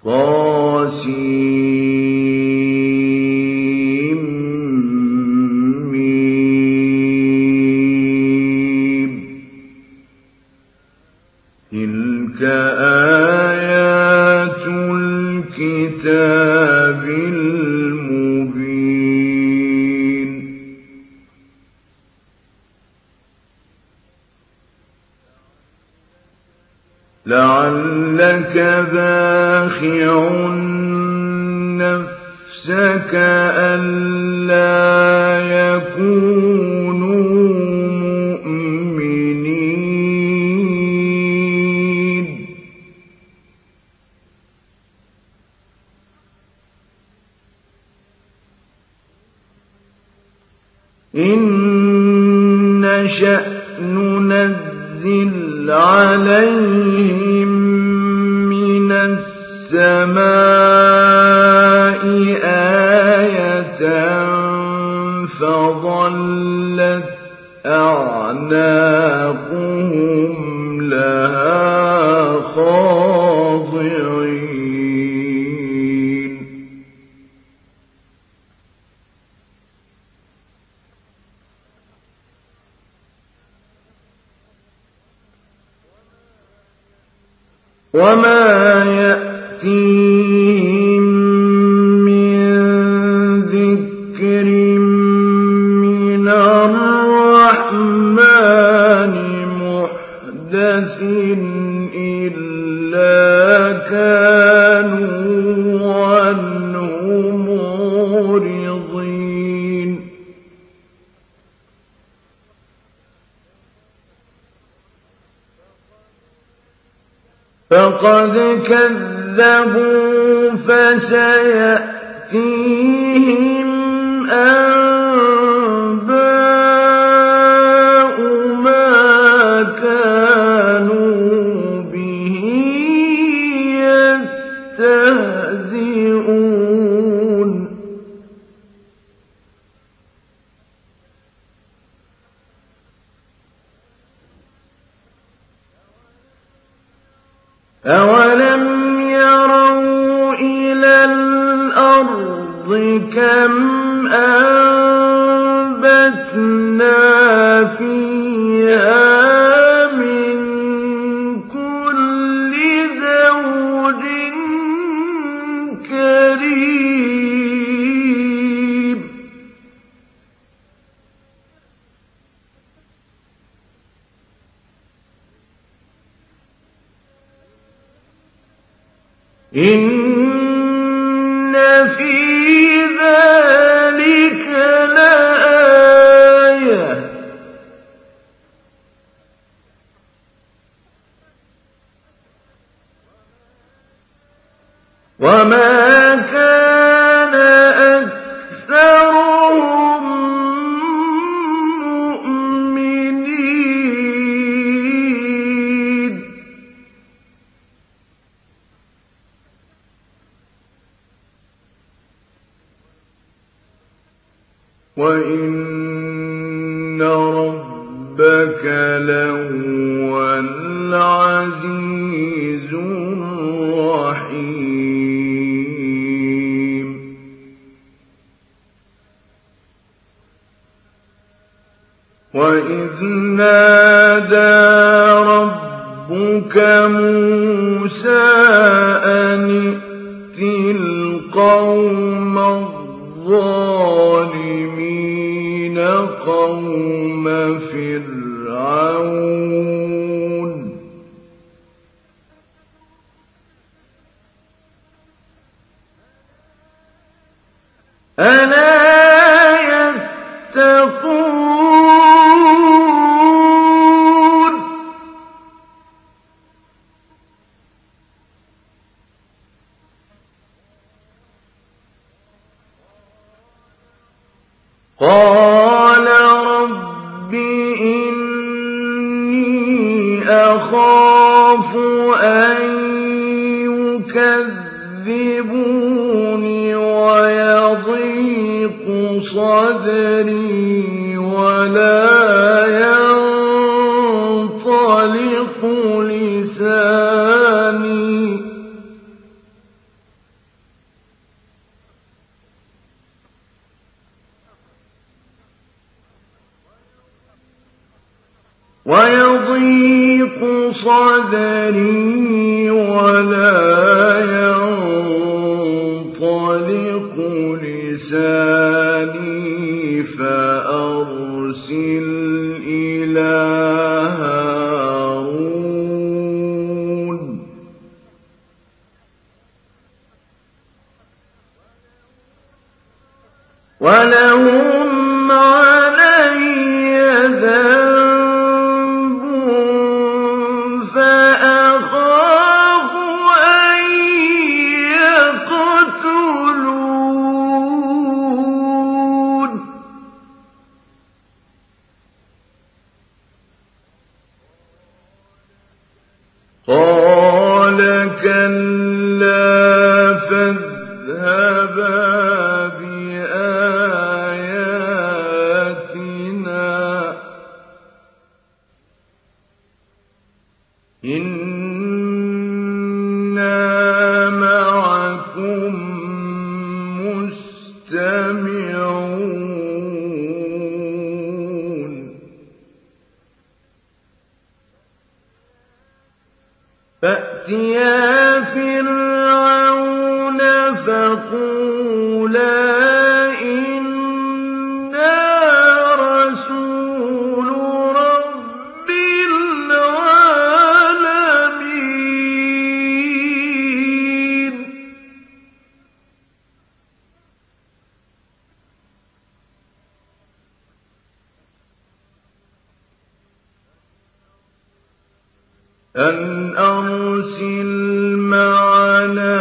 طس تلك آيات الكتاب المبين لعلك باخع نفسك ألا يكونوا مؤمنين إن نشأ ننزل عليهم من السماء آية فظلت أعناقهم لها خاضعين وما يأتيهم من ذكر من الرحمن محدث إلا كانوا عنه معرضين فقد كذبوا فسيأتيهم أنباء ما كانوا به يستهزئون أولم يروا إلى الأرض كم أنبتنا فيها من كل زوج كريم إن في ذلك لآية وما كان أكثرهم مؤمنين وإن ربك لهو العزيز الرحيم وإذ نادى ربك موسى أن ائت القوم الظالمين قوم فرعون ألا يتقون قال رب إني أخاف أن يكذبون ويضيق صدري ولا ينطلق لساني ويضيق صدري ولا ينطلق لساني فأرسل إلى هارون ولهم علي ذنب فأخاف أن يقتلون قال كلا فاذهبا إنا معكم مستمعون فأتيا فرعون فقولا أن أرسل معنا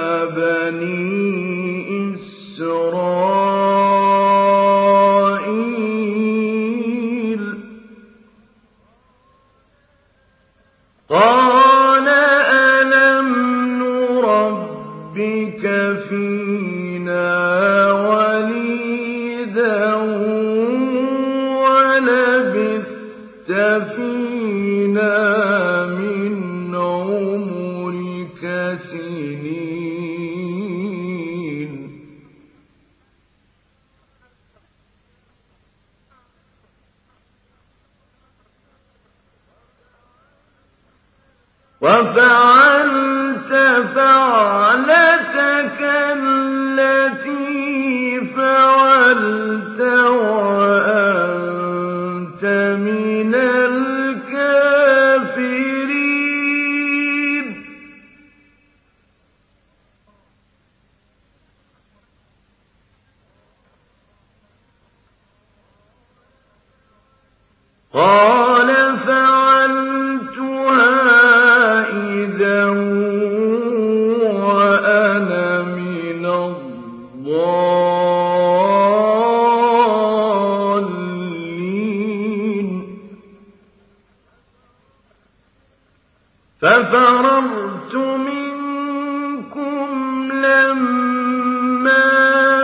بني إسرائيل قال ألم نربك فينا وليدا ولبثت فينا من عمرك سنين وفعلت فعلتك التي فعلت وأنت من الكافرين قال فعلتها إذا وأنا من الضالين ففررت منكم لما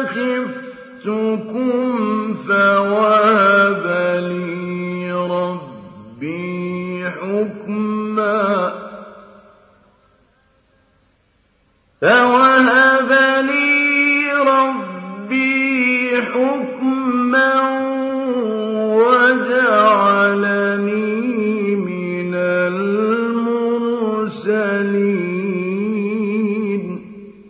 خفتكم فوهب لي ربي حكما وجعلني من المرسلين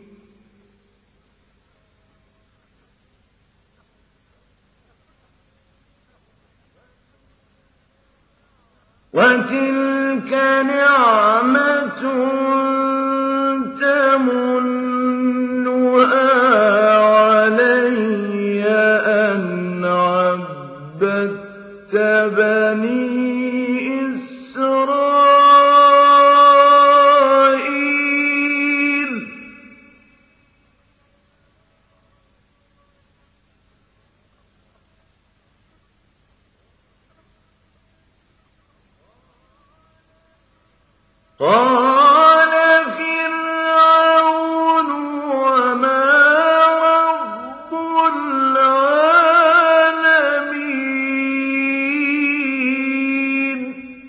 وتلك نعمة تمنها علي أن عبدت بني إسرائيل قال فرعون وما رب العالمين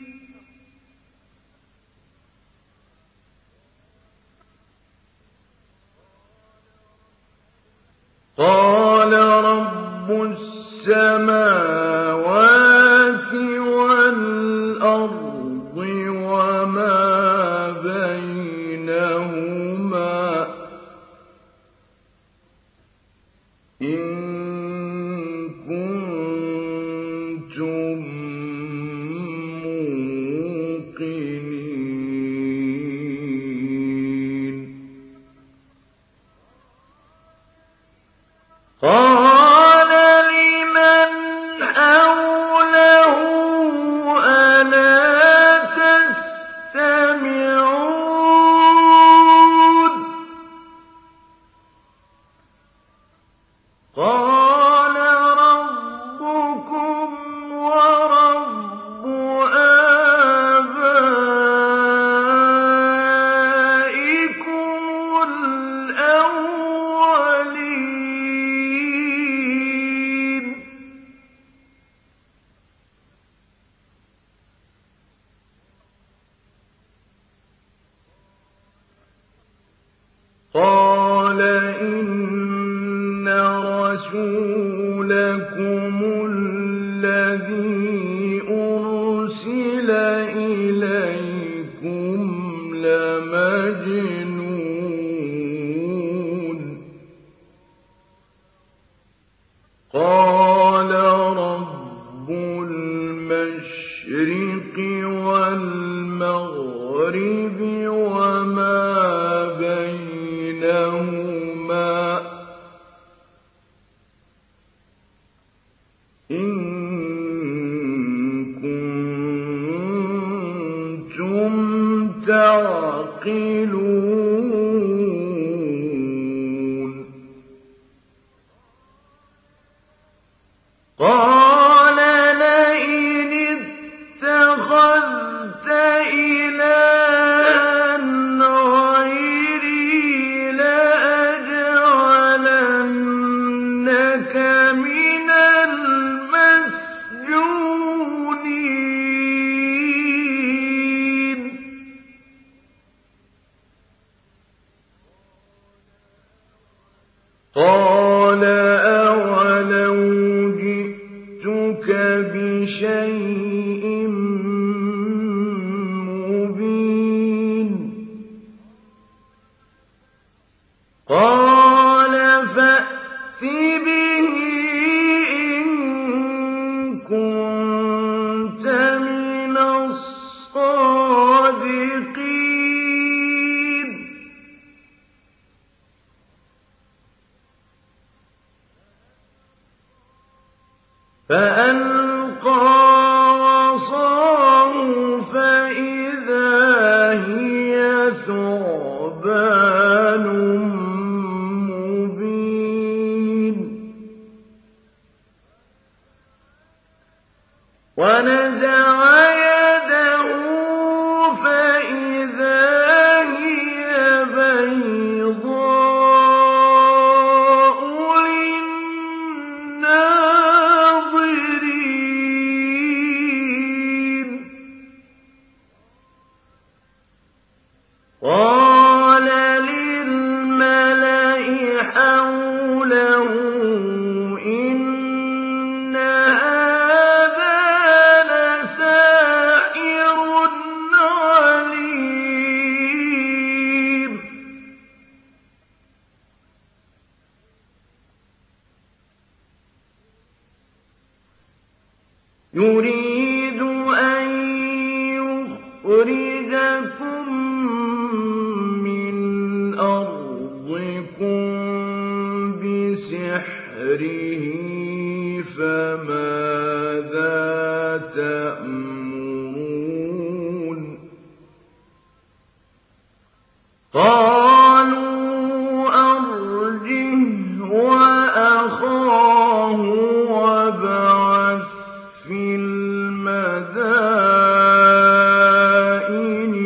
قال رب السماوات والأرض رَسُولَكُمُ الَّذِي أُرْسِلَ إِلَيْكُمْ لَمَجْنُونٌ قَالَ رَبُّ الْمَشْرِقِ وَالْمَغْرِبِ وَمَا بَيْنَهُمَا إِن كُنتُمْ تَعْقِلُونَ قَالَ لَئِنِ اتَّخَذْتَ إِلَٰهًا غَيْرِي لَأَجْعَلَنَّكَ مِنَ الْمَسْجُونِينَ قَالَ أَوَلَوْ جِئْتُكَ بِشَيْءٍ مُّبِينٍ قَالَ فَأْتِ بِهِ إِن كُنتَ مِنَ الصَّادِقِينَ فَأَلْقَىٰ عَصَاهُ فَإِذَا هِيَ ثُعْبَانٌ مُّبِينٌ وَنَزَعَ يَدَهُ فَإِذَا هِيَ بَيْضَاءُ لِلنَّاظِرِينَ قَالَ لِلْمَلَإِ حَوْلَهُ إِنَّ هَٰذَا لَسَاحِرٌ عَلِيمٌ يُرِيدُ أَن يُخْرِجَكُم مِّنْ أَرْضِكُم بِسِحْرِهِ فَمَاذَا تَأْمُرُونَ قَالُوا أَرْجِهْ وَأَخَاهُ وَابْعَثْ فِي الْمَدَائِنِ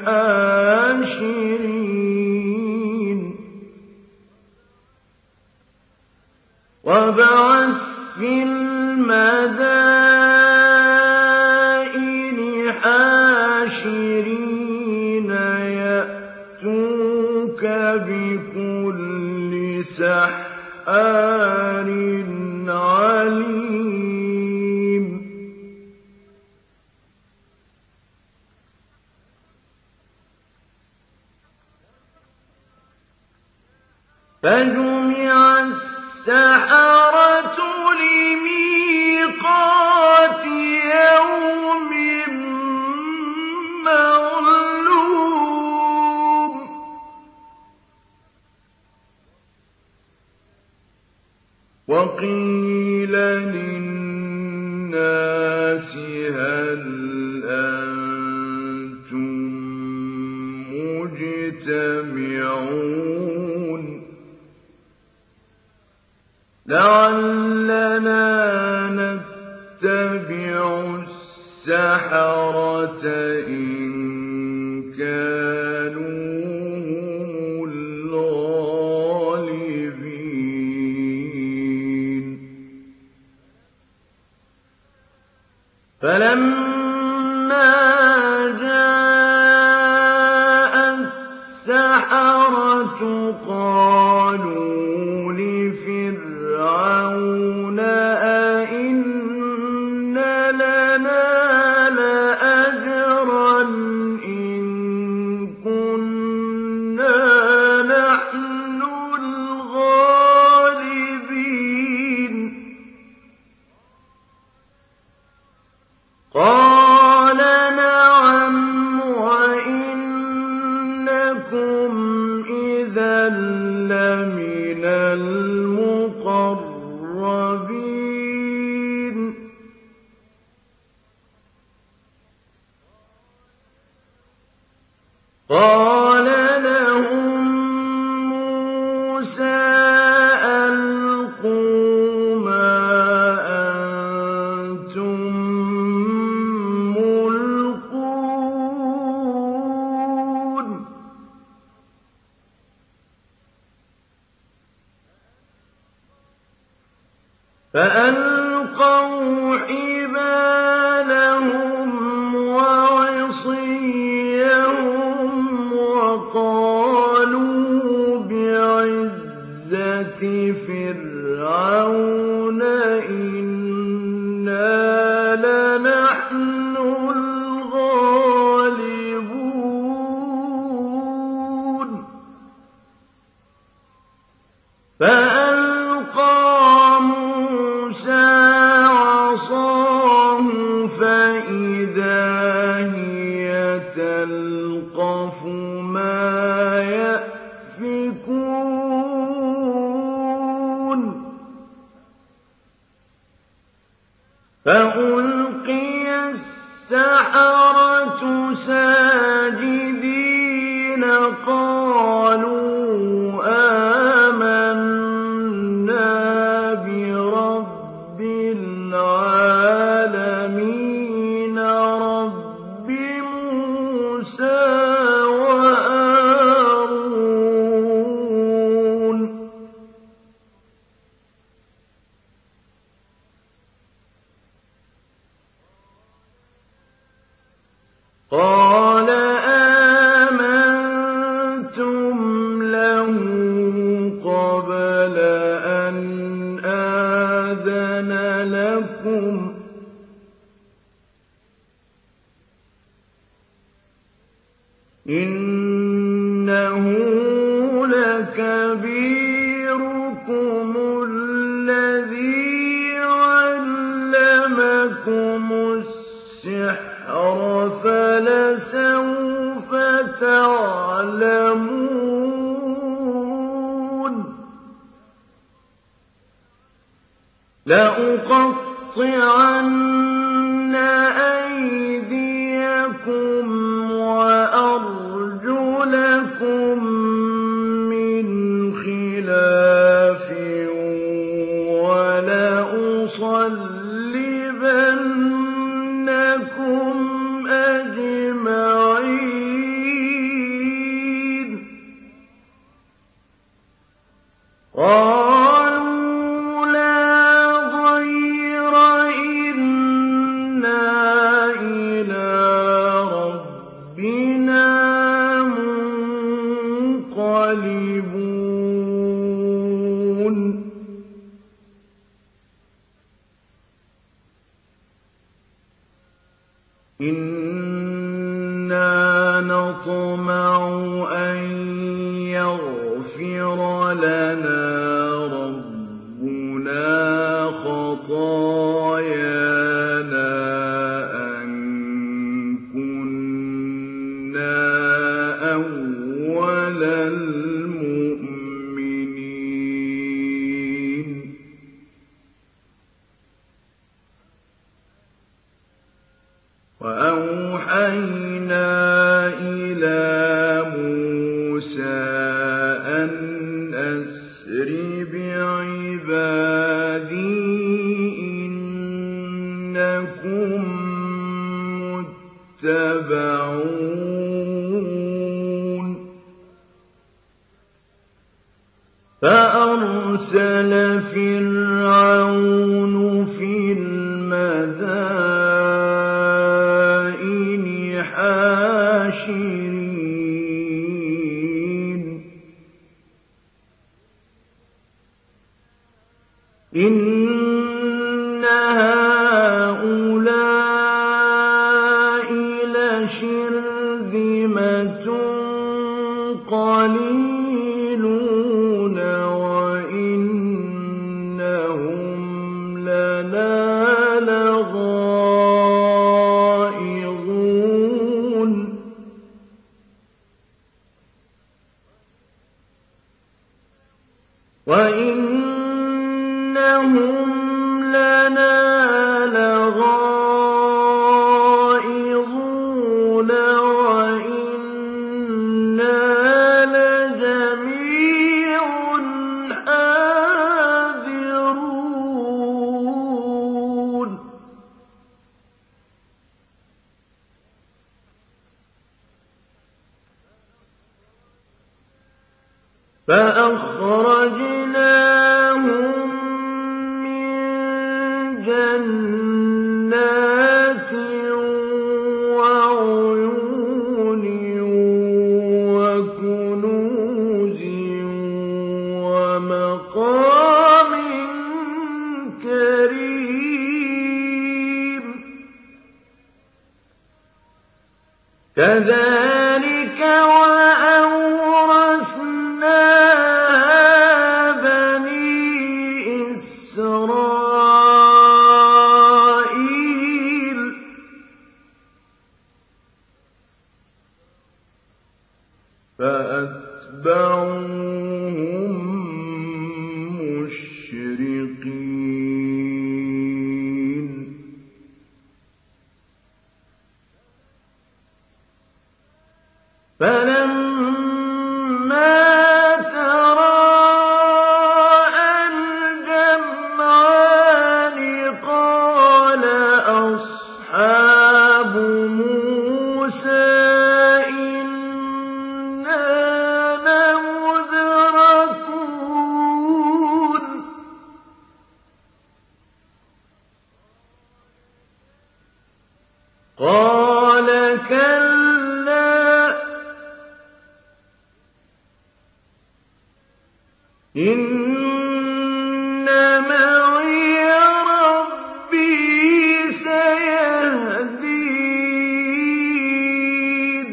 حَاشِرِينَ يَأْتُوكَ بِكُلِّ سَحَّارٍ عَلِيمٍ فَجُمِعَ السَّحَرَةُ لِمِيقَاتِ يَوْمٍ مَّعْلُومٍ وَقِيلَ لِلنَّاسِ هَلْ أَنتُم مُّجْتَمِعُونَ لَعَلَّنَا نَتَّبِعُ السَّحَرَةَ إِن كَانُوا هُمُ الْغَالِبِينَ فَلَمَّا جَاءَ السَّحَرَةُ قَالُوا لِفِرْعَوْنَ إِذًا لَّمِنَ الْمُقَرَّبِينَ قَالَ لَهُم مُّوسَىٰ أَلْقُوا مَا أَنتُم مُّلْقُونَ فَأَلْقَوْا حِبَالَهُمْ وَعِصِيَّهُمْ وَقَالُوا بِعِزَّةِ فِرْعَوْنَ إِنَّا لَنَحْنُ الْغَالِبُونَ فَأَلْقَىٰ مُوسَىٰ عَصَاهُ فَإِذَا هِيَ تَلْقَفُ مَا يَأْفِكُونَ فَأُلْقِيَ السَّحَرَةُ سَاجِدِينَ قَالُوا آمَنَّا بِرَبِّ الْعَالَمِينَ رَبِّ مُوسَىٰ وَهَارُونَ قَالَ آمَنتُمْ لَهُ قَبْلَ أَنْ آذَنَ لَكُمْ ۖ إِنَّهُ لَكَبِيرُكُمُ الَّذِي عَلَّمَكُمُ السِّحْرَ فَلَسَوْفَ تَعْلَمُونَ لَأُقَطِّعَنَّ أَيْدِيَكُمْ وَأَرْجُلَكُم مِّنْ خِلَافٍ وَلَأُصَلِّبَنَّكُمْ أَجْمَعِينَ قَالُوا لَا ضَيْرَ إِنَّا إِلَىٰ رَبِّنَا مُنقَلِبُونَ إِنَّا نَطْمَعُ أَن يَغْفِرَ لَنَا رَبُّنَا خَطَايَانَا أَن كُنَّا أَوَّلَ الْمُؤْمِنِينَ وَأَوْحَيْنَا إِلَىٰ مُوسَىٰ أَنْ أَسْرِ بِعِبَادِي إِنَّكُم مُّتَّبَعُونَ فَأَرْسَلَ فِرْعَوْنُ فِي الْمَدَائِنِ حَاشِرِينَ إِنَّ هَٰؤُلَاءِ لَشِرْذِمَةٌ قَلِيلُونَ وَإِنَّهُمْ لَنَا لَغَائِظُونَ. وَإِنَّهُمْ لَنَا لَغَائِظُونَ وَإِنَّا لَجَمِيعٌ حَاذِرُونَ فَأَخْرَجْنَاهُم مِّن جَنَّاتٍ وَعُيُونٍ وَكُنُوزٍ وَمَقَامٍ كَرِيمٍ كَذَٰلِكَ وَأَوْرَثْنَاهَا بَنِي إِسْرَائِيلَ فَأَتْبَعُوهُم مُّشْرِقِينَ فَلَمَّا تَرَاءَى الْجَمْعَانِ قَالَ أَصْحَابُ مُوسَىٰ إِنَّا لَمُدْرَكُونَ قَالَ كَلَّا إِنَّ مَعِيَ رَبِّي سَيَهْدِينِ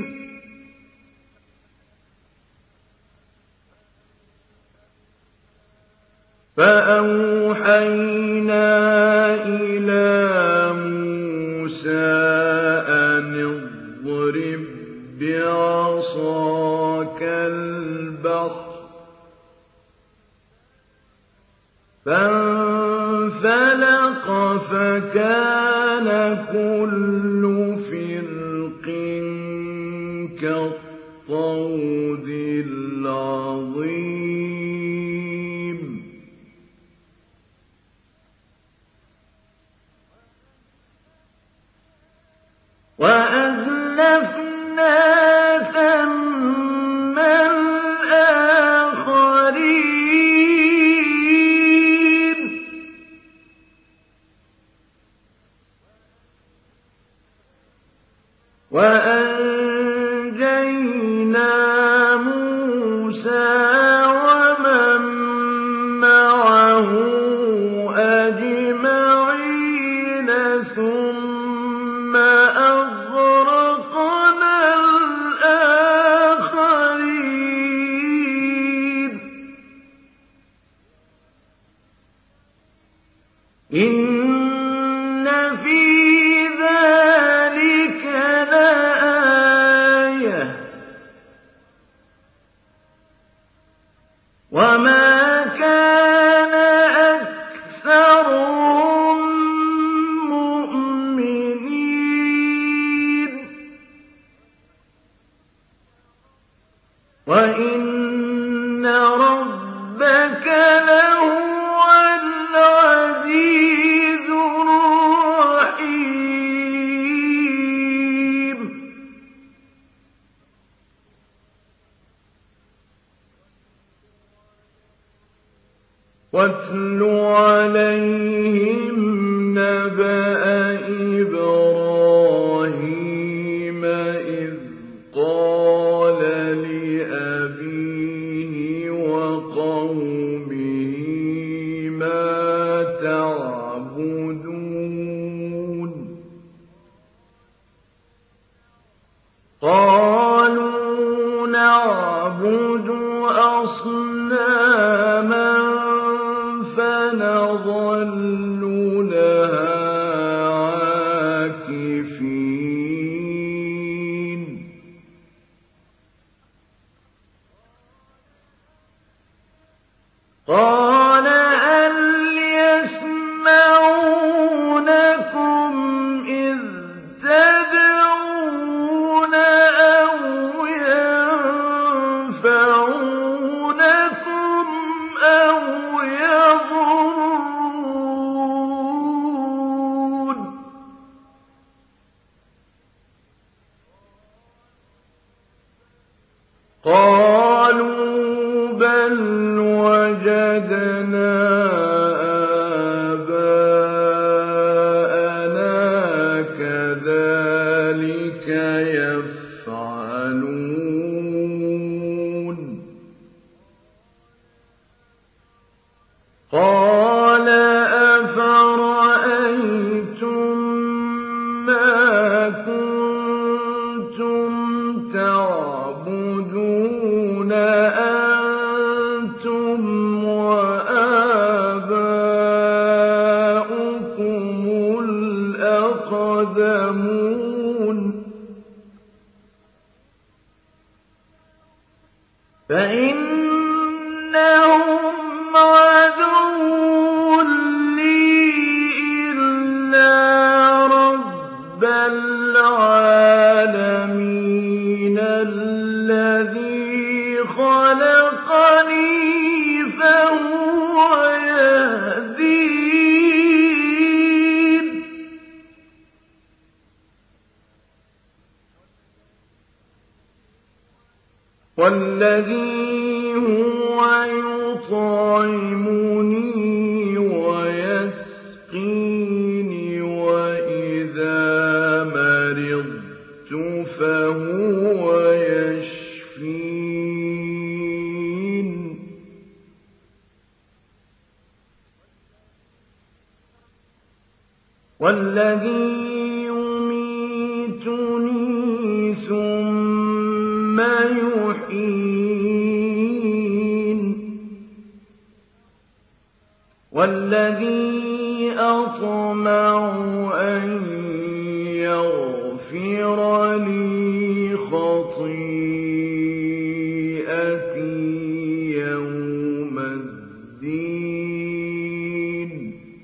فَأَوْحَيْنَا إِلَىٰ مُوسَىٰ أَنِ اضْرِب بِّعَصَاكَ الْبَحْرَ فَانفَلَقَ فَكَانَ كُلُّ فِرْقٍ كَالطَّوْدِ الْعَظِيمِ وَأَزْلَفْنَا ثَمَّ الْآخَرِينَ وَأَنجَيْنَا مُوسَىٰ وَمَن مَّعَهُ أَجْمَعِينَ ثُمَّ أَغْرَقْنَا الْآخَرِينَ إِنَّ فِي ذَٰلِكَ لَآيَةً وَمَا كَانَ أَكْثَرُهُم مُّؤْمِنِينَ وَإِنَّ رَبَّكَ لَهُوَ الْعَزِيزُ الرَّحِيمُ وَاتْلُ عَلَيْهِمْ نَبَأَ إِبْرَاهِيمَ إِذْ قَالَ لِأَبِيهِ وَقَوْمِهِ مَا تَعْبُدُونَ قَالُوا نَعْبُدُ أَصْنَامًا فَنَظَلُّ لَهَا قَالَ هَلْ يَسْمَعُونَكُمْ إِذْ تَدْعُونَ أَوْ يَنفَعُونَكُمْ أَوْ يَضُرُّونَ قَالُوا بَلْ وَجَدْنَا آبَاءَنَا كَذَٰلِكَ يَفْعَلُونَ قَالَ أَفَرَأَيْتُم مَّا كُنتُمْ تَعْبُدُونَ أَنتُمْ وَآبَاؤُكُمُ الْأَقْدَمُونَ فَإِنَّهُمْ عَدُوٌّ لِّي إِلَّا رَبَّ الْعَالَمِينَ الَّذِي خَلَقَنِي فَهُوَ يَهْدِينِ وَالَّذِي هُوَ يُطْعِمُنِي وَيَسْقِينِ وَإِذَا مَرِضْتُ فَهُوَ يَشْفِينِ وَالَّذِي يُمِيتُنِي ثُمَّ يُحْيِينِ وَالَّذِي أَطْمَعُ أَن يَغْفِرَ لِي خَطِيئَتِي يَوْمَ الدِّينِ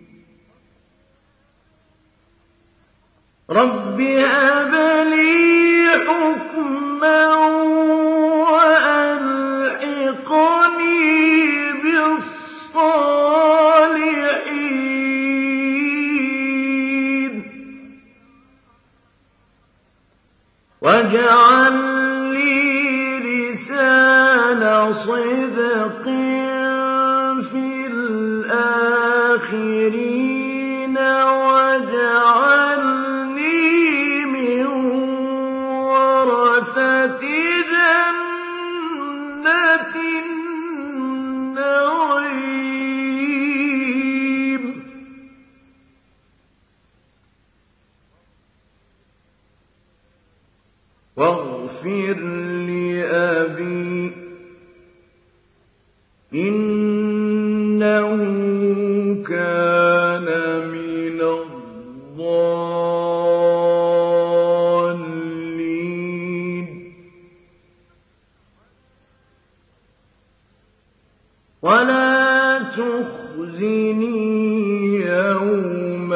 رَبِّ هَبْ لِي حُكْمًا وَأَلْحِقْنِي بِالصَّالِحِينَ وَاجْعَل لِّي لِسَانَ صِدْقٍ فِي الْآخِرِينَ وَاجْعَلْنِي مِن وَرَثَةِ جَنَّةِ النَّعِيمِ وَاغْفِرْ لِأَبِي إِنَّهُ كَانَ مِنَ الضَّالِّينَ وَلَا تُخْزِنِي يَوْمَ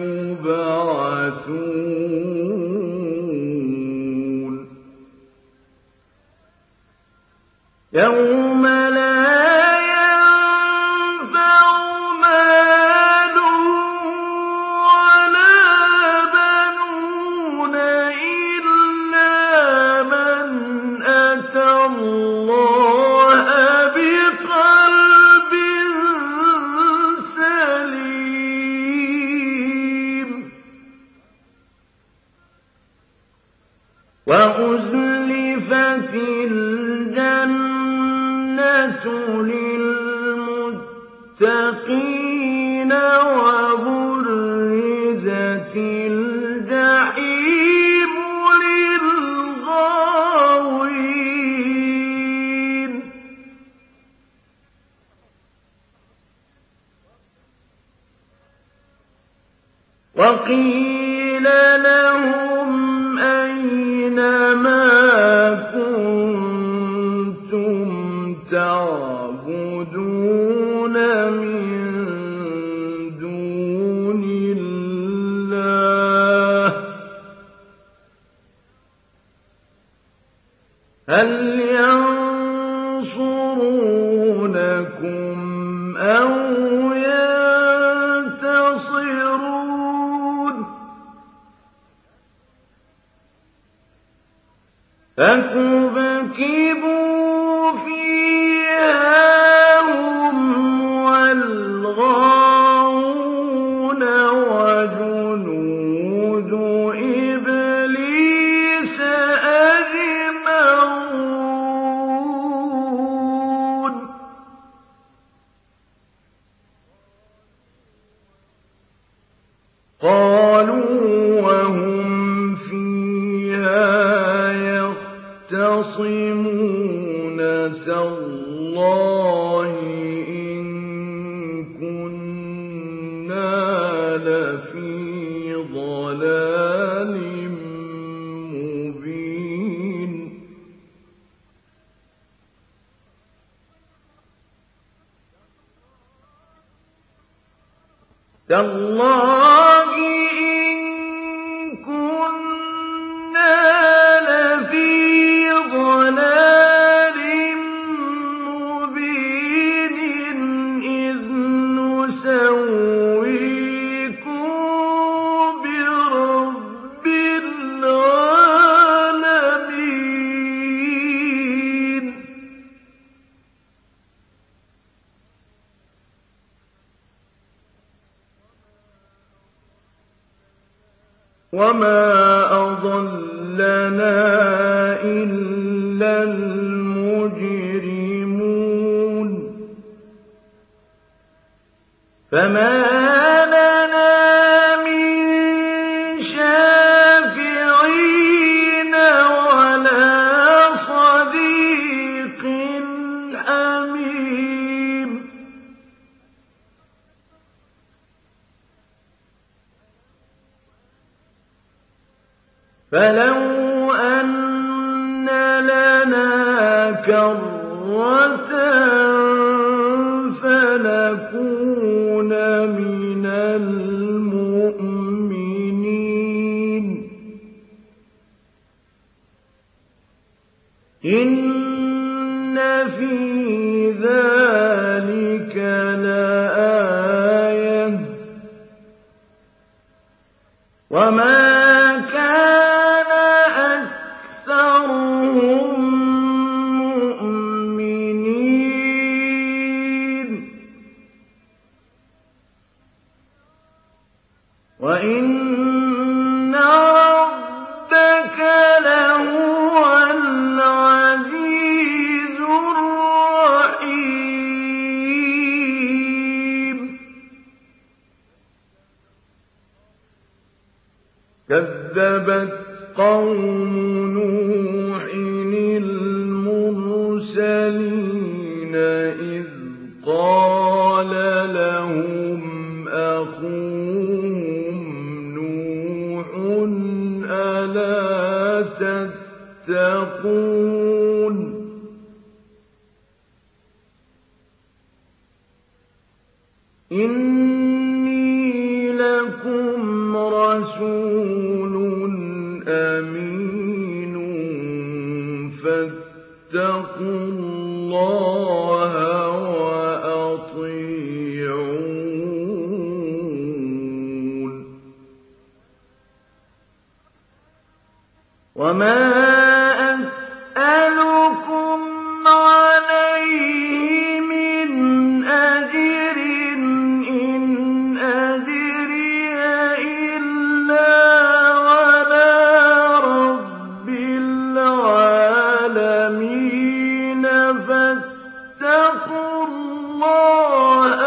يُبْعَثُونَ يَوْمَ لَا يَنفَعُ مَالٌ وَلَا بَنُونَ إِلَّا مَنْ أَتَى اللَّهَ بِقَلْبٍ سَلِيمٍ وَأُزْلِفَتِ الْجَنَّةُ لِلْمُتَّقِينَ وَبُرِّزَتِ الْجَحِيمُ لِلْغَاوِينَ وَقِيلَ لَهُمْ أَيْنَ مَا كُنتُمْ تَعْبُدُونَ تَعْبُدُونَ مِن دُونِ اللَّهِ هَلْ يَنصُرُونَكُمْ أَوْ يَنتَصِرُونَ فَكُبْكِبُوا فِيهَا هُمْ وَالْغَاوُونَ وَجُنُودُ إِبْلِيسَ أَجْمَعُونَ قَالُوا وَهُمْ فِيهَا يَخْتَصِمُونَ تَاللَّهِ إِن كُنَّا لَفِي ضَلَالٍ مُّبِينٍ تَاللَّهِ إِن كُنَّا لَفِي ضَلَالٍ مُّبِينٍ إِذْ نُسَوِّيكُم بِرَبِّ الْعَالَمِينَ وَمَا أَضَلَّنَا إِلَّا الْمُجْرِمُونَ فَمَا لَنَا مِن شَافِعِينَ وَلَا صَدِيقٍ حَمِيمٍ فَلَوْ أَنَّ لَنَا كَرَّةً فَنَكُونَ مِنَ الْمُؤْمِنِينَ إِنَّ فِي ذَلِكَ لَآيَةً وَمَا كَانَ أَكْثَرُهُم مُّؤْمِنِينَ وَإِنَّ رَبَّكَ لَهُوَ الْعَزِيزُ الرَّحِيمُ كَذَّبَتْ قَوْمُ نُوحٍ الْمُرْسَلِينَ إِذْ قَالَ لَهُمْ أَخُوهُمْ نُوحٌ أَلَا تَتَّقُونَ إِنِّي لَكُمْ رَسُولٌ أَمِينٌ فَاتَّقُوا اللَّهَ وَأَطِيعُونِ وَمَا أَسْأَلُكُمْ عَلَيْهِ مِنْ أَجْرٍ إِنْ أَجْرِيَ إِلَّا عَلَىٰ رَبِّ الْعَالَمِينَ فَاتَّقُوا اللَّهَ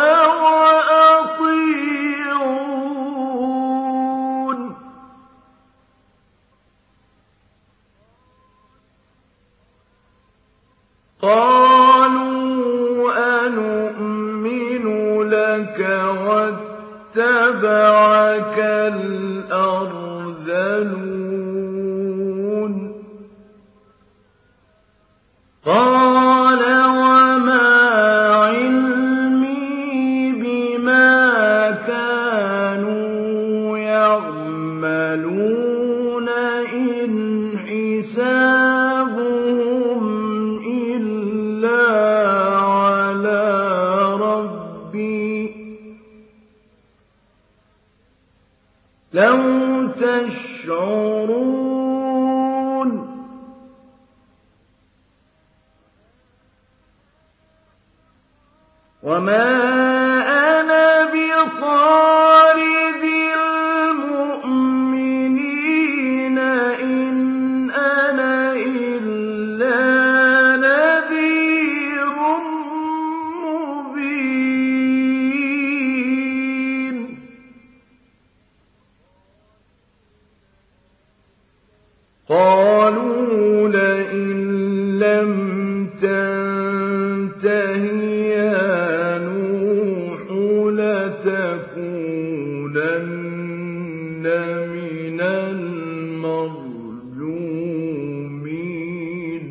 وَأَطِيعُونِ قَالُوا أَنُؤْمِنُ لَكَ وَاتَّبَعَكَ الْأَرْذَلُونَ قَالَ وَمَا لَوْ تَشْعُرُونَ وَمَا أَنَا بِطَارِدِ الْمُؤْمِنِينَ إِنْ أَنَا إِلَّا نَذِيرٌ مُّبِينٌ قَالُوا لَئِن لَّمْ تَنتَهِ يَا نُوحُ لَتَكُونَنَّ مِنَ الْمَرْجُومِينَ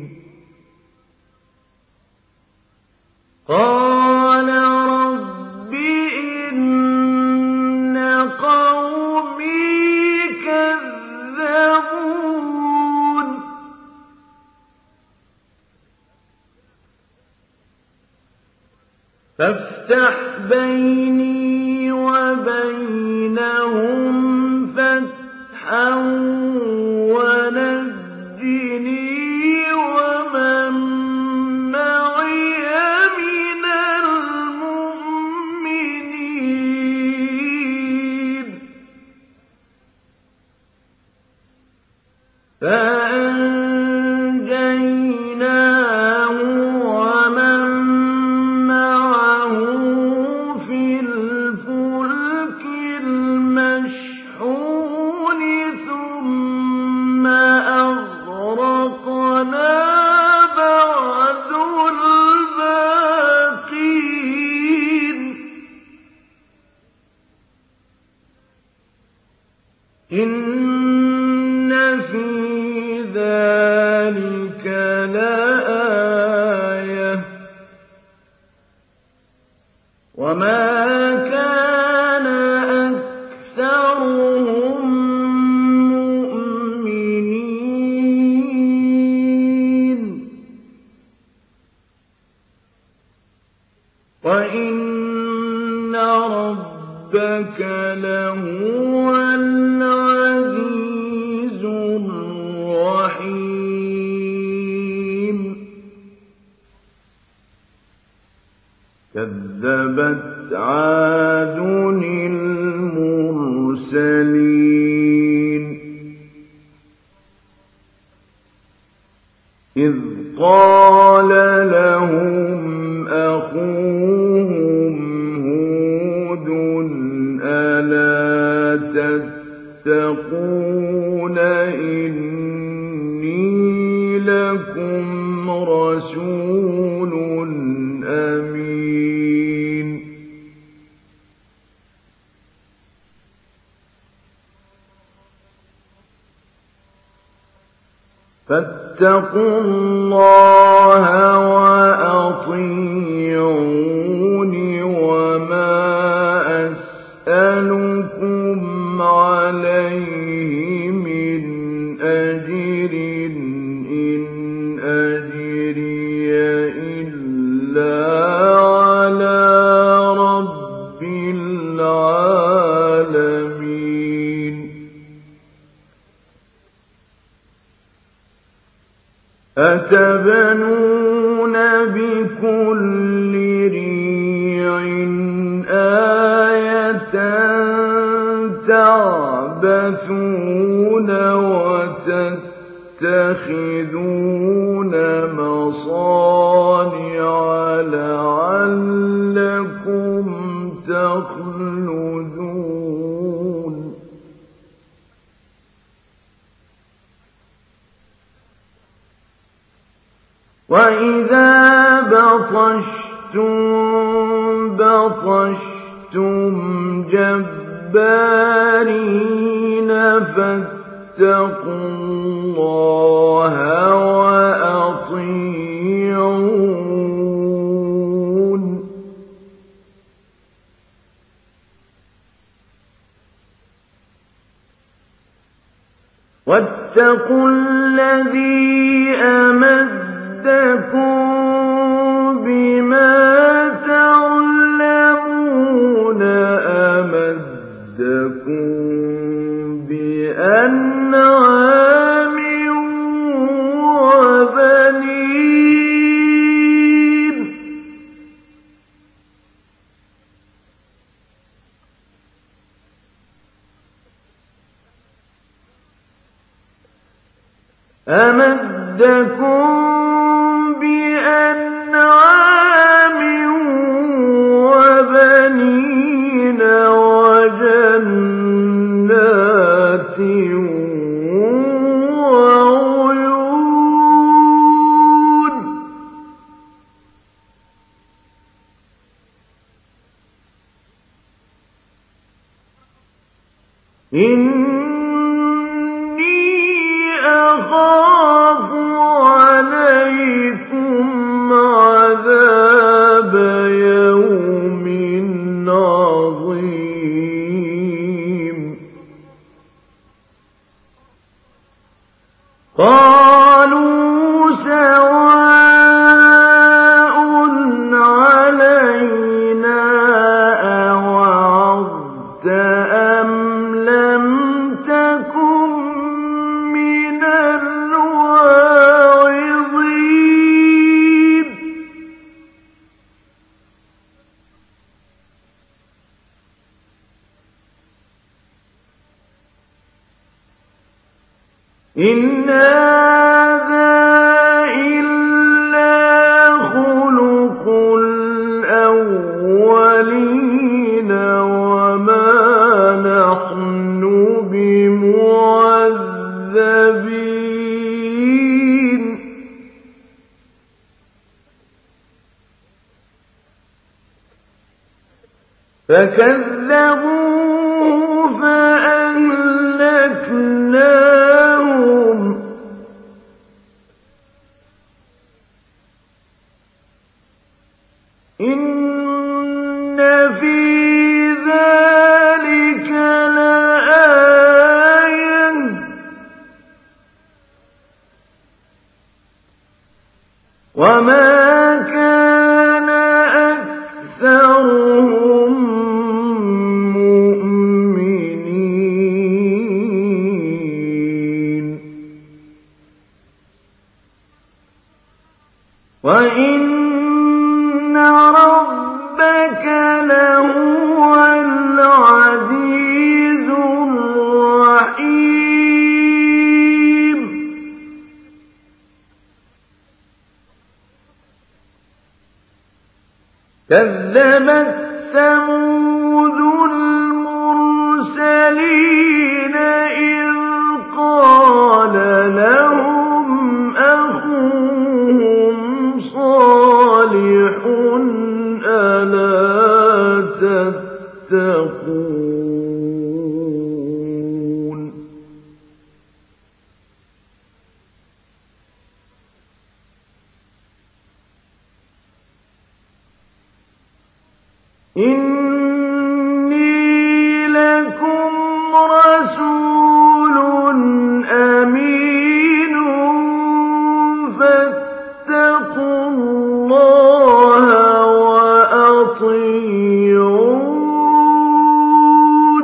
قَالَ رَبِّ إِنَّ قَوْمِي كَذَّبُونِ فافتح بيني وبينهم فتحا ونجني ومن معي من المؤمنين فأنجيناه ومن معه في الفلك المشحون ثم أغرقنا بعد الباقين إِنَّ فِي ذَلِكَ لَآيَةً وَمَا كَانَ أَكْثَرُهُم مُّؤْمِنِينَ وَإِنَّ رَبَّكَ لَهُوَ الْعَزِيزُ الرَّحِيمُ كَذَّبَتْ عَادٌ الْمُرْسَلِينَ إِذْ قَالَ لَهُمْ أَخُوهُمْ هُودٌ أَلَا تَتَّقُونَ إِنِّي لَكُمْ رَسُولٌ أَمِينٌ فَاتَّقُوا اللَّهَ وَأَطِيعُونِ وَمَا أَسْأَلُكُمْ عَلَيْهِ مِنْ أَجْرٍ إِنْ أَجْرِيَ إِلَّا عَلَىٰ رَبِّ الْعَالَمِينَ أَتَبْنُونَ بِكُلِّ رِيعٍ آيَةً تَعْبَثُونَ وَتَتَّخِذُونَ مَصَانِعَ لَعَلَّكُمْ تَخْلُدُونَ وَإِذَا بَطَشْتُم بَطَشْتُمْ جَبَّارِينَ فَاتَّقُوا اللَّهَ وَأَطِيعُونِ وَاتَّقُوا الَّذِي أَمَدَّكُم بِمَا تَعْلَمُونَ أَمَدَّكُم أَمَدَّكُم بِأَنْعَامٍ وَبَنِينَ وَجَنَّاتٍ وَعُيُونٍ إِنِّي أَخَافُ عَلَيْكُمْ عَذَابَ يَوْمٍ عَظِيمٍ قَالُوا سَوَاءٌ عَلَيْنَا أَوَعَظْتَ أَمْ لَمْ تَكُن مِّنَ الْوَاعِظِينَ إِنْ هَٰذَا إِلَّا خُلُقُ الْأَوَّلِينَ وَمَا نَحْنُ بِمُعَذَّبِينَ فَكَذَّبُوهُ فَأَهْلَكْنَاهُمْ ۗ إِنَّ فِي ذَٰلِكَ لَآيَةً ۖ وَمَا كَانَ أَكْثَرُهُم مُّؤْمِنِينَ وَإِنَّ رَبَّكَ لَهُوَ الْعَزِيزُ الرَّحِيمُ كَذَّبَتْ ثَمُودُ الْمُرْسَلِينَ إِذْ قَالَ لَهُمْ أَخُوهُمْ صَالِحٌ أَلَا تَتَّقُونَ إِنِّي لَكُمْ رَسُولٌ أَمِينٌ فَاتَّقُوا اللَّهَ وَأَطِيعُونِ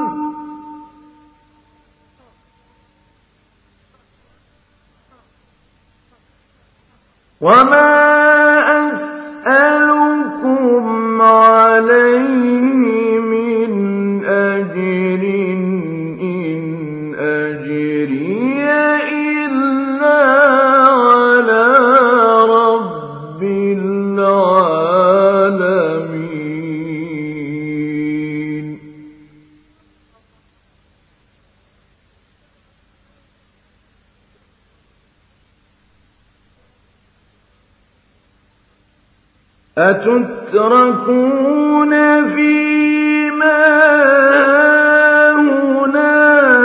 وَمَا أَسْأَلُكُمْ عَلَيْهِ مِنْ أَجْرٍ إِنْ أَجْرِيَ إِلَّا عَلَىٰ رَبِّ الْعَالَمِينَ أَتُتْرَكُونَ فِيمَا هَاهُنَا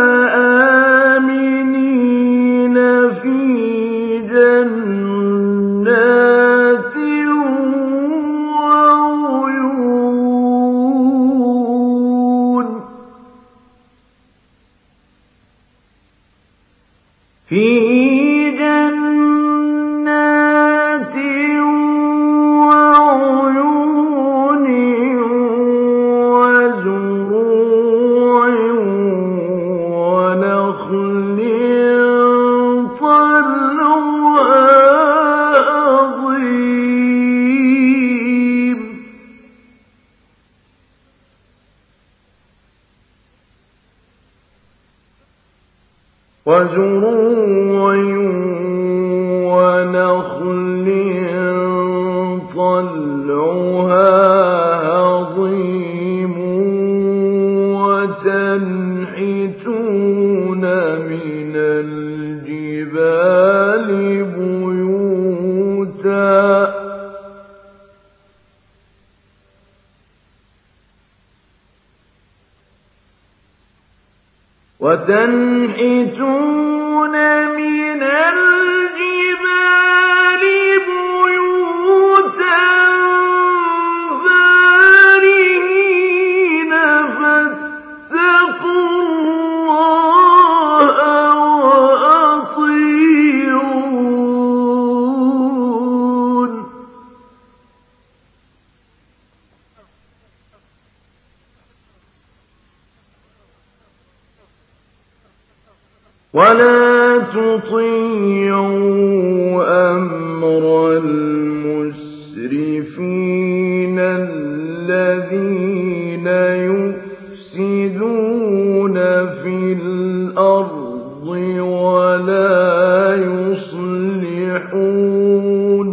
آمِنِينَ فِي جَنَّاتٍ وَعُيُونٍ فِي جَنَّاتٍ وَعُيُونٍ وَزُرُوعٍ وَنَخْلٍ طَلْعُهَا هَضِيمٌ وَزُرُوعٍ وتنحتون من الجبال بيوتا فارهين فاتقوا الله وأطيعون ولا تطيعوا أمر المسرفين الذين يفسدون في الأرض ولا يصلحون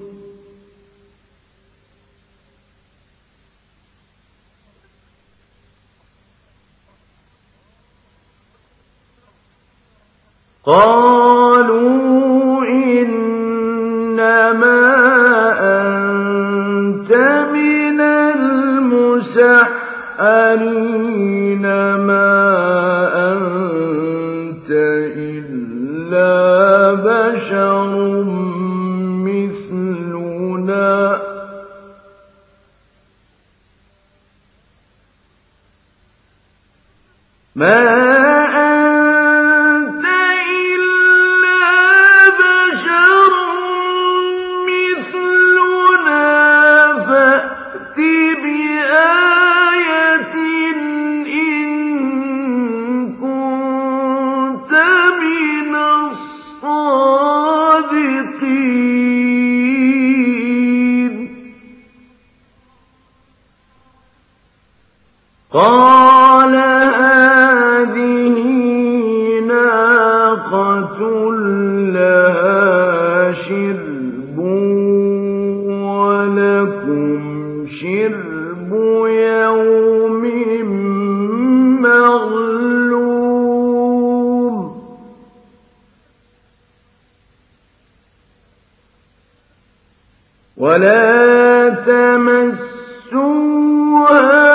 قالوا إنما أنت من المسحرين ما أنت إلا بشر مثلنا ما قال هذه ناقة لها شرب ولكم شرب يوم معلوم ولا تمسوها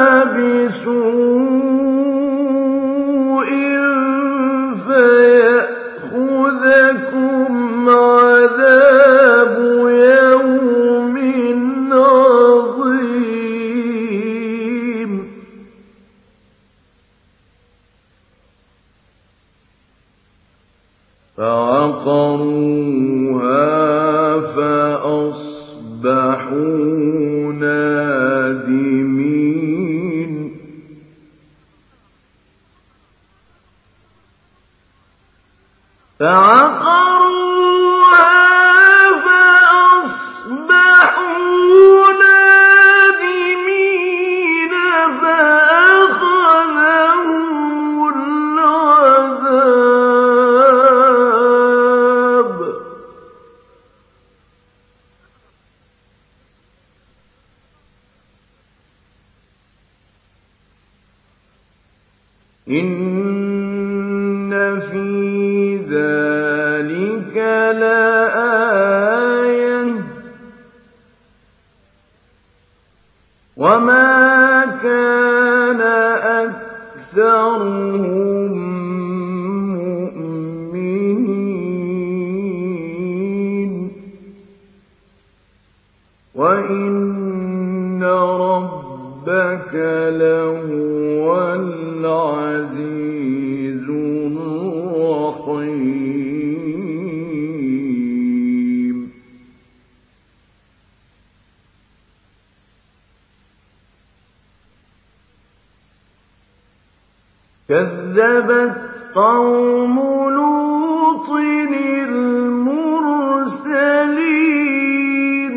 بسوء فيأخذكم عذاب يوم عظيم فعقروها فأصبحوا نادمين فأخذهم العذاب إن في ذلك لآية وما كان أكثرهم مؤمنين وإن ربك لهو العزيز الرحيم كذبت قوم لوط المرسلين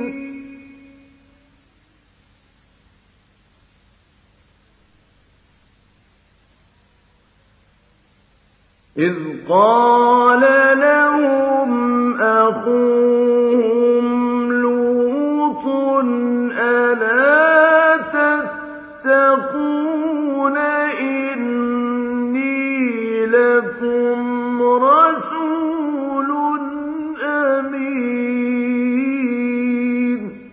إذ قال لهم أخوهم لوط ألا تتقون إني لكم رسول أمين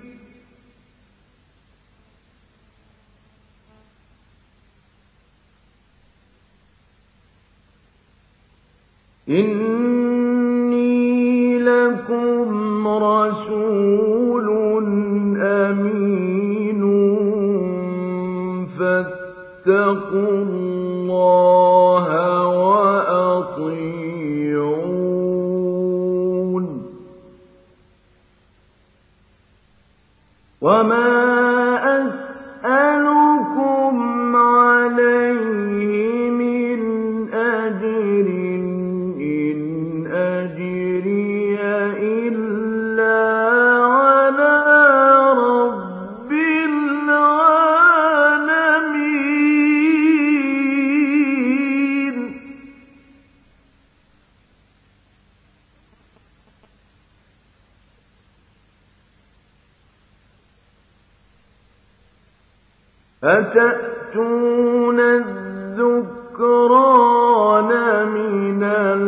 إِنِّي لَكُمْ رَسُولٌ أَمِينٌ فَاتَّقُوا اللَّهَ وَأَطِيعُونِ وَمَا أَسْأَلُكُمْ عَلَيْهِ مِنْ أَجْرٍ إِنْ أَجْرِيَ إِلَّا عَلَىٰ رَبِّ الْعَالَمِينَ أَتَأْتُونَ الذُّكْرَانَ مِنَ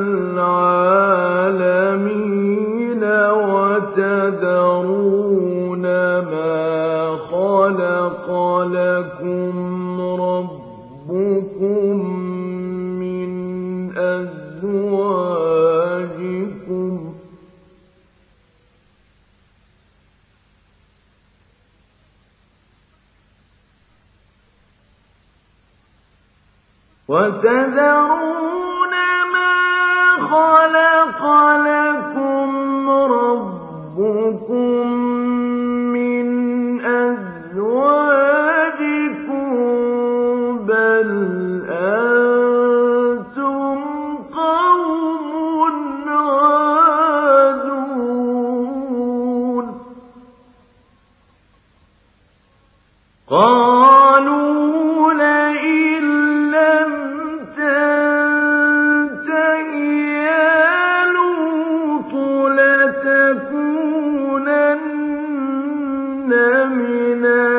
الْعَالَمِينَ وَتَذَرُونَ مَا خَلَقَ لَكُمْ رَبُّكُم مِّنْ أَزْوَاجِكُمْ وَتَذَرُونَ مَا خَلَقَ لَكُمْ رَبُّكُم مِّنْ أَزْوَاجِكُم بَلْ أَنتُمْ قَوْمٌ عَادُونَ قَالُوا لَئِن لَّمْ تَنتَهِ يَا لُوطُ لَتَكُونَنَّ مِنَ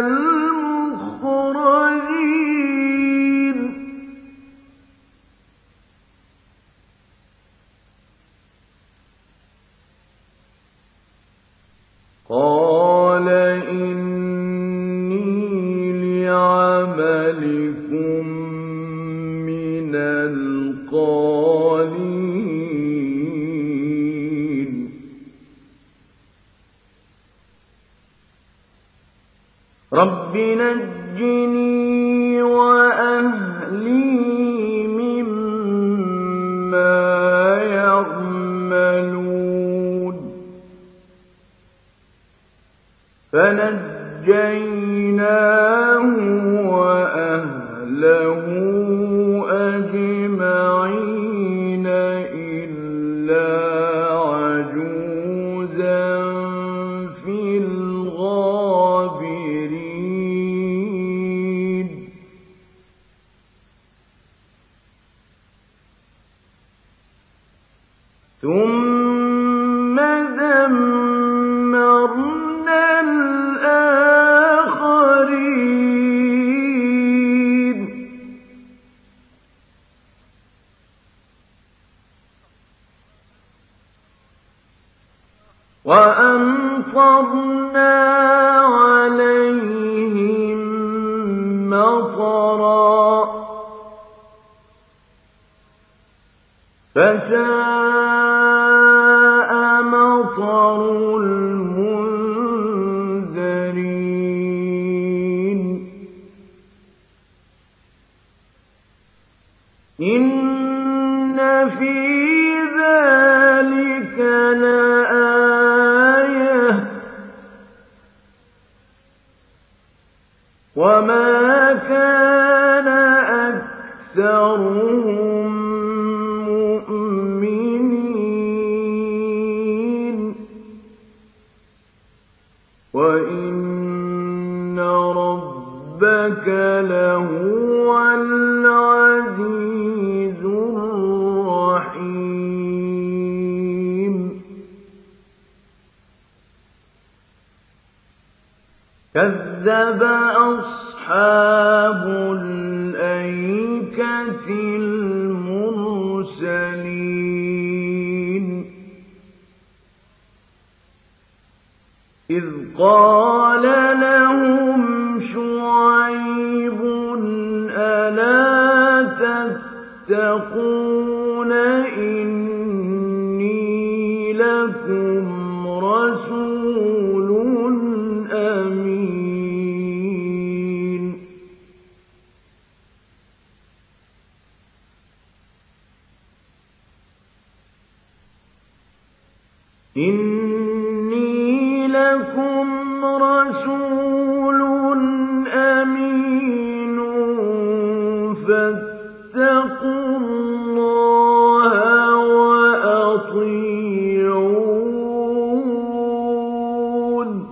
الْمُخْرَجِينَ قَالَ إِنِّي لِعَمَلِكُم مِّنَ الْقَالِينَ رَبِّ نَجِّنِي وَأَهْلِي مِمَّا يَعْمَلُونَ فَنَجَّيْنَاهُ وَأَهْلَهُ أَجْمَعِينَ إِلَّا عَجُوزًا فِي الْغَابِرِينَ ثُمَّ دَمَّرْنَا الْآخَرِينَ وَأَمْطَرْنَا عَلَيْهِم مَّطَرًا ۖ فَسَاءَ مَطَرُ الْمُنذَرِينَ إِنَّ فِي ذَٰلِكَ لَآيَةً ۖ وَمَا كَانَ أَكْثَرُهُم مُّؤْمِنِينَ وَإِنَّ رَبَّكَ لَهُوَ الْعَزِيزُ الرَّحِيمُ كَذَّبَ أَصْحَابُ الْأَيْكَةِ الْمُرْسَلِينَ إِذْ قَالَ لَهُمْ شُعَيْبٌ أَلَا تَتَّقُونَ إِنِّي لَكُمْ رَسُولٌ أَمِينٌ فَاتَّقُوا اللَّهَ وَأَطِيعُونِ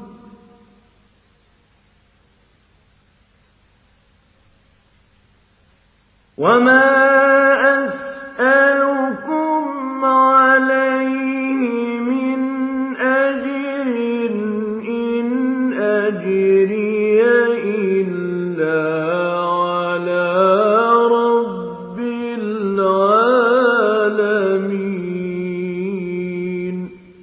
وَمَا أَسْأَلُكُمْ عَلَيْهِ مِنْ أَجْرٍ إِنْ أَجْرِيَ إِلَّا عَلَىٰ رَبِّ الْعَالَمِينَ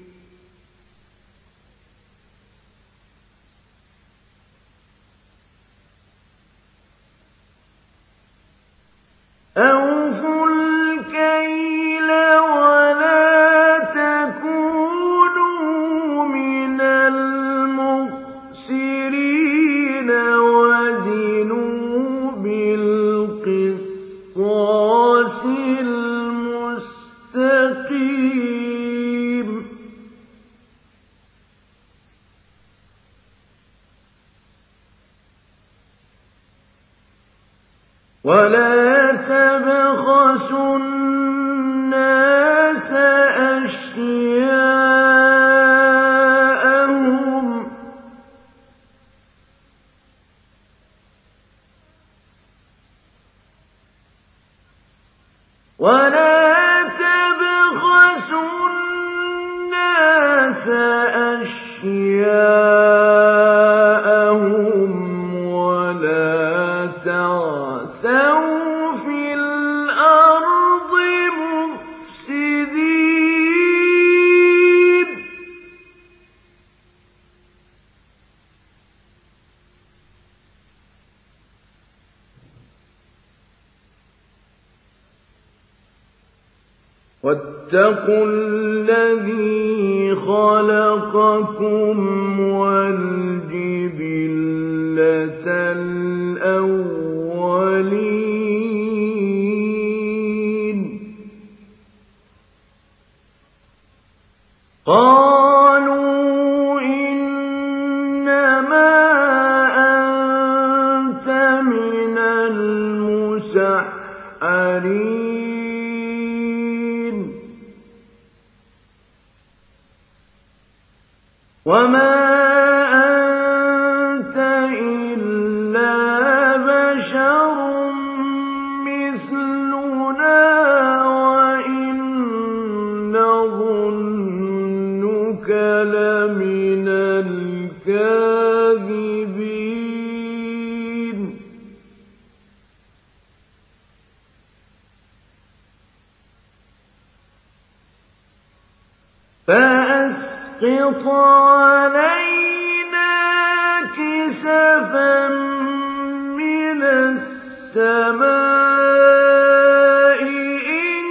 أَوْفُوا الْكَيْلَ وَلَا تَكُونُوا مِنَ الْمُخْسِرِينَ وَزِنُوا بِالْقِسْطَاسِ الْمُسْتَقِيمِ وَلَا تَبْخَسُوا النَّاسَ أَشْيَاءَهُمْ وَلَا تَعْثَوْا فِي الْأَرْضِ مُفْسِدِينَ وَاتَّقُوا الَّذِي خَلَقَكُمْ وَالْجِبِلَّةَ الْأَوَّلِينَ قَالُوا إِنَّمَا أَنتَ مِنَ الْمُسَحَّرِينَ وَمَا أَنتَ إِلَّا بَشَرٌ مِّثْلُنَا وَإِن نَّظُنُّكَ لَمِنَ الْكَاذِبِينَ فَأَسْقِطْ عَلَيْنَا كِسَفًا مِّنَ السَّمَاءِ إِن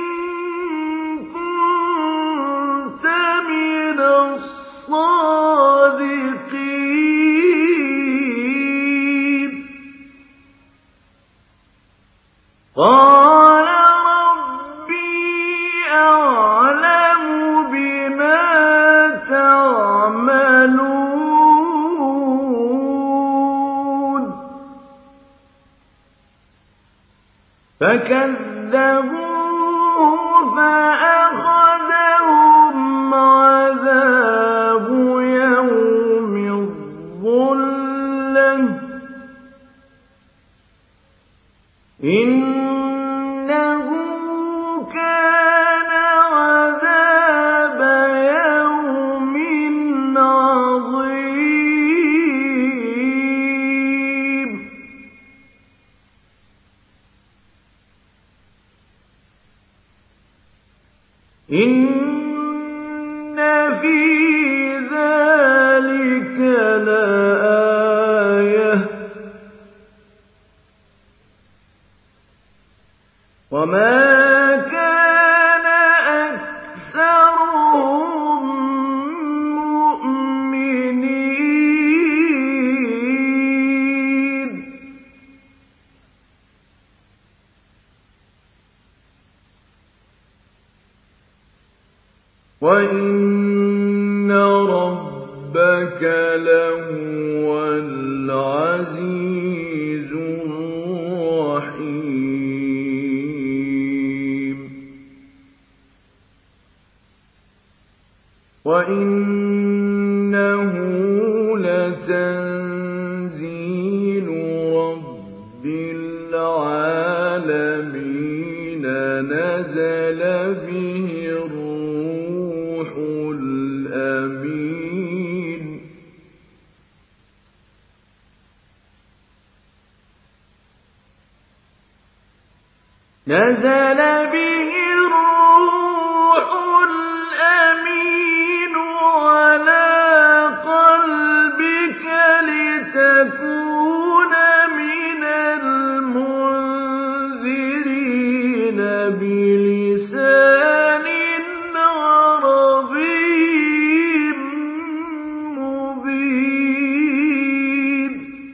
كُنتَ مِنَ الصَّادِقِينَ قَالَ رَبِّي أَعْلَمُ بِمَا تَعْمَلُونَ فَكَذَّبُوهُ فَأَخَذَهُمْ عَذَابُ يَوْمِ الظُّلَّةِ إِنَّهُ كَانَ عَذَابَ يَوْمٍ عَظِيمٍ إِنَّ فِي ذَلِكَ لَآيَةً وَمَا كَانَ أَكْثَرُهُم مُّؤْمِنِينَ وَإِنَّ إِنَّكَ لَهُوَ الْعَزِيزُ الرَّحِيمُ وَإِنَّهُ لَتَنزِيلُ رَبِّ الْعَالَمِينَ نَزَلَ بِهِ الرُّوحُ الْأَمِينُ نزل به الروح الأمين على قلبك لتكون من المنذرين بلسان عربي مبين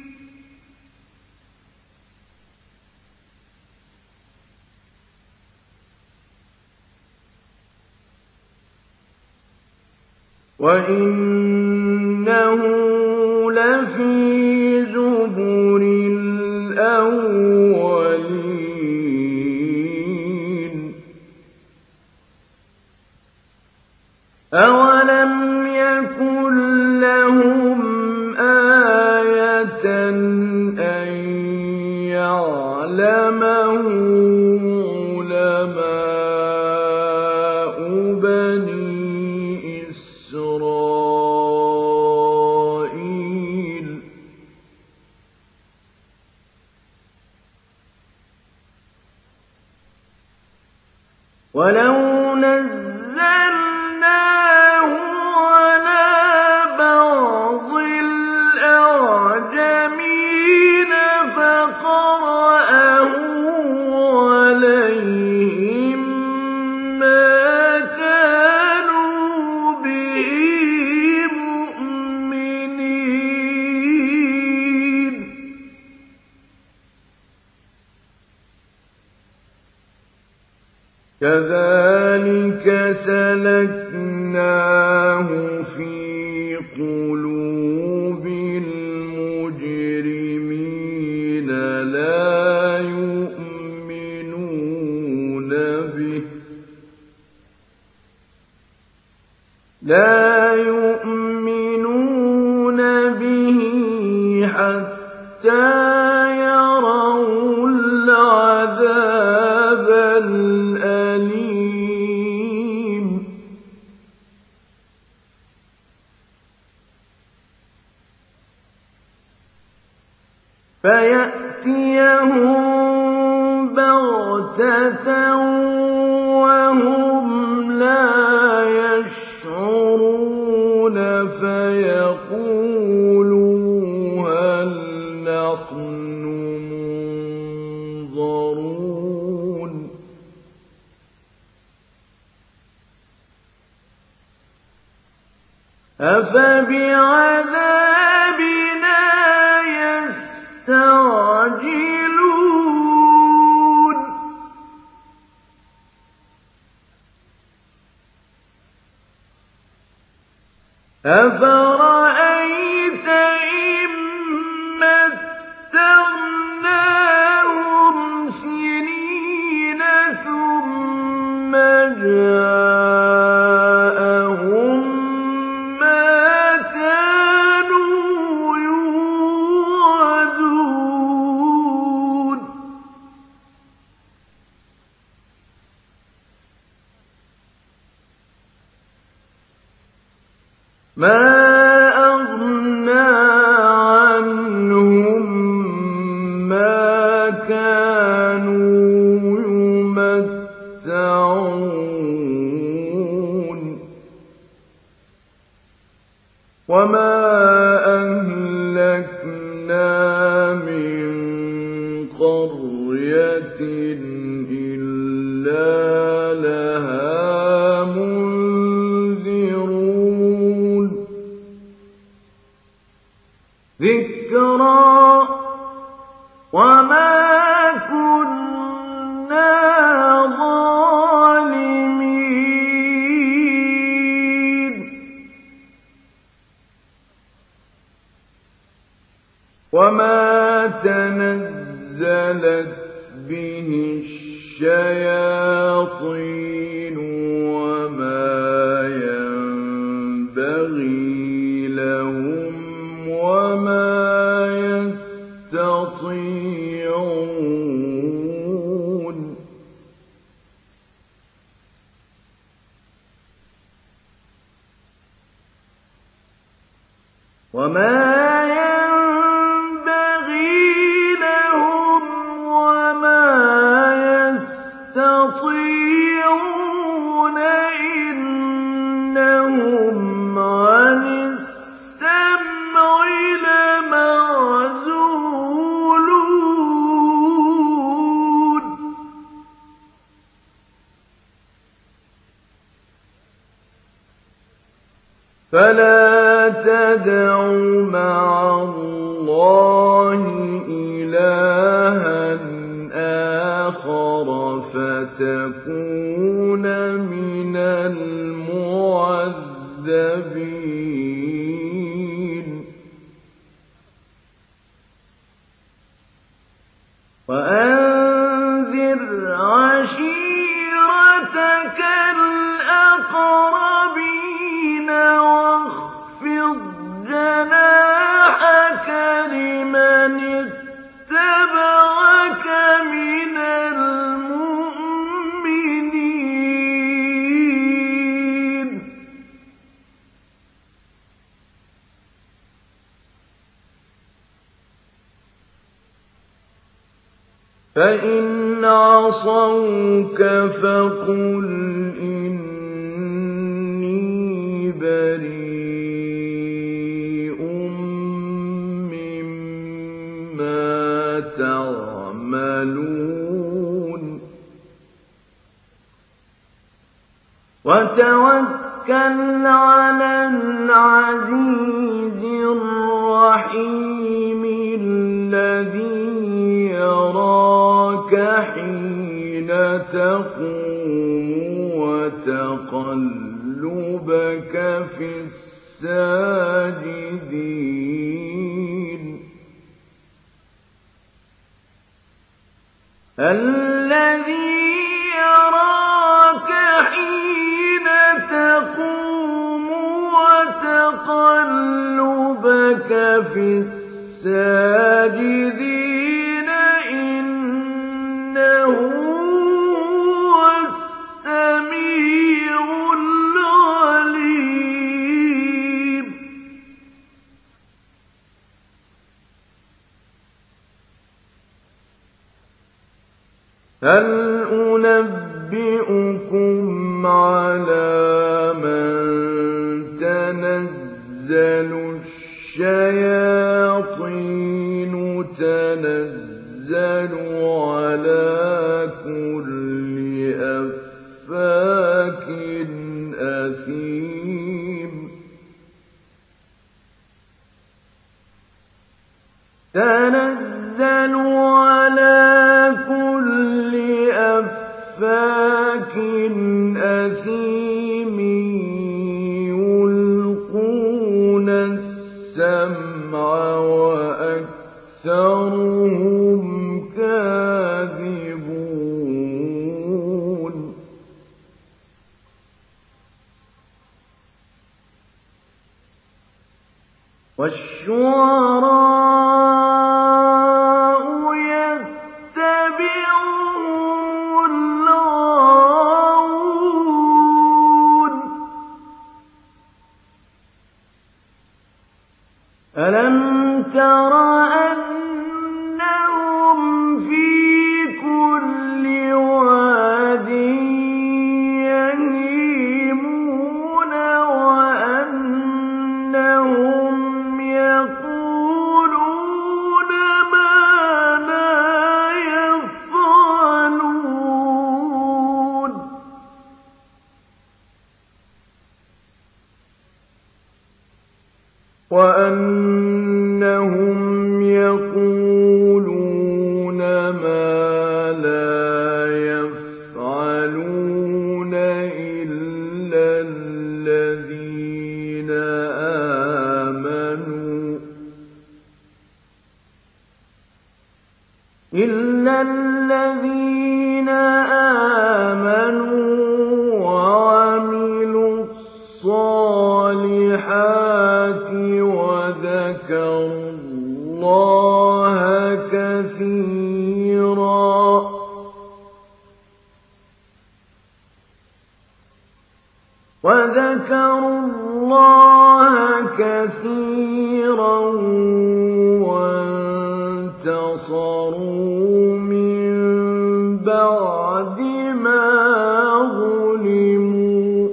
وَإِنَّهُ لَفِي زُبُرِ الْأَوَّلِينَ أَوَلَمْ يَكُن لَّهُمْ آيَةً أَن يَعْلَمَهُ عُلَمَاءُ بَنِي إسرائيل ولو نزلناه على بعض الأعجمين فقرأه عليهم ما كانوا به مؤمنين كذلك سلكناه في قلوب المجرمين لا يؤمنون به حتى يروا العذاب الأليم فيأتيهم بغتة وهم لا يشعرون فيقولوا هل نحن منظرون أفبعذابنا يستعجلون أفرأيت إن متعناهم سنين ثم جاءهم ما كانوا يوعدون ما أغنى عنهم ما كانوا يمتعون وما أهلكنا من قرية إلا لها منذرون تنزلت به الشياطين وما ينبغي لهم وما يستطيعون إنهم عن السمع لمعزولون فلا تدع مع الله إلها آخر فتكون من المعذبين وأنذر عشيرتك الأقربين واخفض جناحك لمن اتبعك من المؤمنين فإن عصوك فقل إني بريء مما تعملون وتوكل على العزيز الرحيم الذي يراك حين تقوم وتقلبك في الساجدين الذي يراك حين تقوم وتقلبك في الساجدين إنه هو السميع العليم هل أنبئكم على من تنزل الشياطين تنزل على كل أفاك أثيم تنزل على كل أفاك أثيم يلقون السمع وأكثرهم كاذبون والشعراء يتبعهم الغاوون ألم تر أنهم في كل واد يهيمون وأنهم يقولون إِلَّا الَّذِينَ آمَنُوا وَعَمِلُوا الصَّالِحَاتِ وَذَكَرُوا اللَّهَ كَثِيرًا وَانتَصَرُوا مِن بَعْدِ مَا ظُلِمُوا ۗ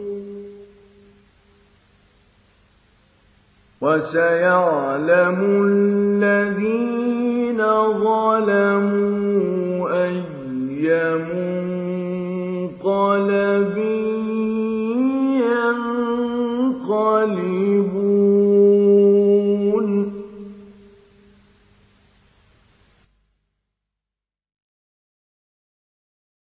وَسَيَعْلَمُ الَّذِينَ ظَلَمُوا أَيَّ مُنقَلَبٍ ينقلبون.